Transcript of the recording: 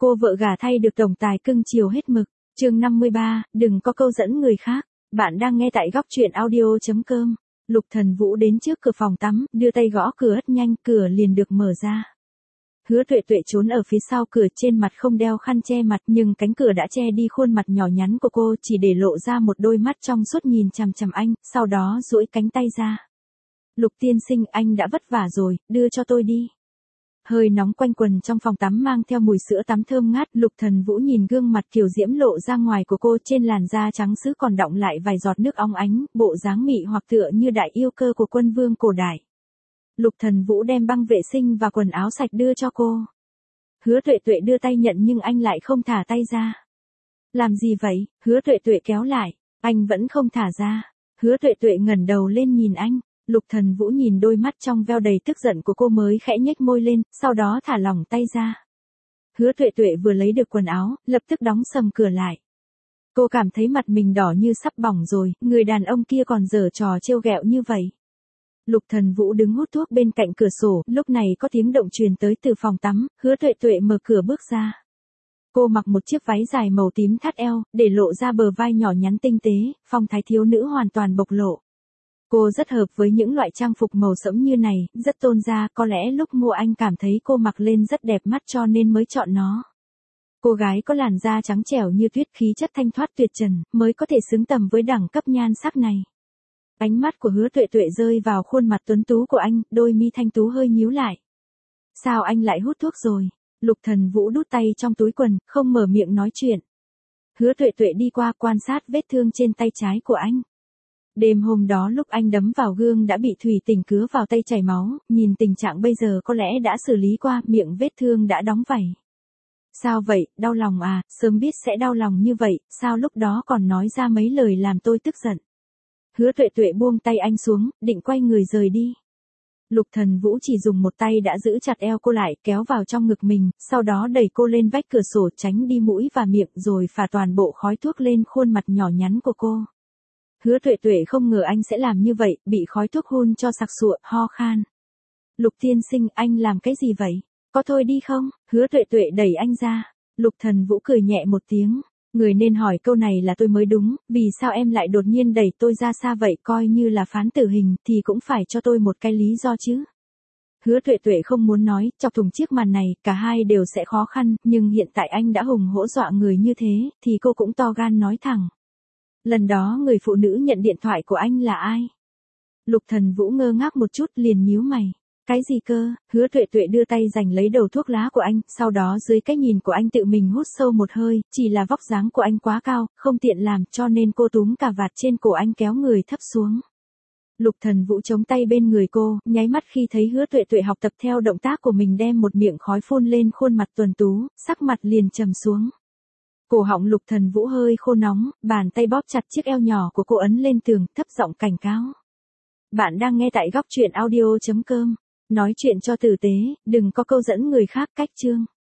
Cô vợ gả thay được tổng tài cưng chiều hết mực. Chương 53, đừng có câu dẫn người khác. Bạn đang nghe tại góc truyện audio.com. Lục Thần Vũ đến trước cửa phòng tắm, đưa tay gõ cửa rất nhanh, cửa liền được mở ra. Hứa Tuệ Tuệ trốn ở phía sau cửa, trên mặt không đeo khăn che mặt, nhưng cánh cửa đã che đi khuôn mặt nhỏ nhắn của cô, chỉ để lộ ra một đôi mắt trong suốt nhìn chằm chằm anh, sau đó duỗi cánh tay ra. Lục tiên sinh, anh đã vất vả rồi, đưa cho tôi đi. Hơi nóng quanh quần trong phòng tắm mang theo mùi sữa tắm thơm ngát, Lục Thần Vũ nhìn gương mặt kiều diễm lộ ra ngoài của cô, trên làn da trắng sứ còn đọng lại vài giọt nước óng ánh, bộ dáng mị hoặc tựa như đại yêu cơ của quân vương cổ đại. Lục Thần Vũ đem băng vệ sinh và quần áo sạch đưa cho cô. Hứa Tuệ Tuệ đưa tay nhận nhưng anh lại không thả tay ra. Làm gì vậy? Hứa Tuệ Tuệ kéo lại. Anh vẫn không thả ra. Hứa Tuệ Tuệ ngẩng đầu lên nhìn anh. Lục Thần Vũ nhìn đôi mắt trong veo đầy tức giận của cô mới khẽ nhếch môi lên, sau đó thả lỏng tay ra. Hứa Tuệ Tuệ vừa lấy được quần áo, lập tức đóng sầm cửa lại. Cô cảm thấy mặt mình đỏ như sắp bỏng rồi, người đàn ông kia còn giở trò trêu ghẹo như vậy. Lục Thần Vũ đứng hút thuốc bên cạnh cửa sổ, lúc này có tiếng động truyền tới từ phòng tắm, Hứa Tuệ Tuệ mở cửa bước ra. Cô mặc một chiếc váy dài màu tím thắt eo, để lộ ra bờ vai nhỏ nhắn tinh tế, phong thái thiếu nữ hoàn toàn bộc lộ. Cô rất hợp với những loại trang phục màu sẫm như này, rất tôn da, có lẽ lúc mua anh cảm thấy cô mặc lên rất đẹp mắt cho nên mới chọn nó. Cô gái có làn da trắng trẻo như tuyết, khí chất thanh thoát tuyệt trần, mới có thể xứng tầm với đẳng cấp nhan sắc này. Ánh mắt của Hứa Tuệ Tuệ rơi vào khuôn mặt tuấn tú của anh, đôi mi thanh tú hơi nhíu lại. Sao anh lại hút thuốc rồi? Lục Thần Vũ đút tay trong túi quần, không mở miệng nói chuyện. Hứa Tuệ Tuệ đi qua quan sát vết thương trên tay trái của anh. Đêm hôm đó lúc anh đấm vào gương đã bị thủy tinh cứa vào tay chảy máu, nhìn tình trạng bây giờ có lẽ đã xử lý qua, miệng vết thương đã đóng vảy. Sao vậy, đau lòng à? Sớm biết sẽ đau lòng như vậy, sao lúc đó còn nói ra mấy lời làm tôi tức giận. Hứa Tuệ Tuệ buông tay anh xuống, định quay người rời đi. Lục Thần Vũ chỉ dùng một tay đã giữ chặt eo cô lại, kéo vào trong ngực mình, sau đó đẩy cô lên vách cửa sổ tránh đi mũi và miệng rồi phả toàn bộ khói thuốc lên khuôn mặt nhỏ nhắn của cô. Hứa Tuệ Tuệ không ngờ anh sẽ làm như vậy, bị khói thuốc hun cho sặc sụa, ho khan. Lục tiên sinh, anh làm cái gì vậy? Có thôi đi không? Hứa Tuệ Tuệ đẩy anh ra. Lục Thần Vũ cười nhẹ một tiếng. Người nên hỏi câu này là tôi mới đúng, vì sao em lại đột nhiên đẩy tôi ra xa vậy, coi như là phán tử hình thì cũng phải cho tôi một cái lý do chứ. Hứa Tuệ Tuệ không muốn nói, chọc thủng chiếc màn này, cả hai đều sẽ khó khăn, nhưng hiện tại anh đã hùng hổ dọa người như thế, thì cô cũng to gan nói thẳng. Lần đó người phụ nữ nhận điện thoại của anh là ai? Lục Thần Vũ ngơ ngác một chút liền nhíu mày. Cái gì cơ? Hứa Tuệ Tuệ đưa tay giành lấy đầu thuốc lá của anh, sau đó dưới cái nhìn của anh tự mình hút sâu một hơi, chỉ là vóc dáng của anh quá cao, không tiện làm cho nên cô túm cà vạt trên cổ anh kéo người thấp xuống. Lục Thần Vũ chống tay bên người cô, nháy mắt khi thấy Hứa Tuệ Tuệ học tập theo động tác của mình đem một miệng khói phun lên khuôn mặt tuấn tú, sắc mặt liền trầm xuống. Cổ họng Lục Thần Vũ hơi khô nóng, bàn tay bóp chặt chiếc eo nhỏ của cô ấn lên tường, thấp giọng cảnh cáo. Bạn đang nghe tại góc truyện audio.com. Nói chuyện cho tử tế, đừng có câu dẫn người khác. Cách chương.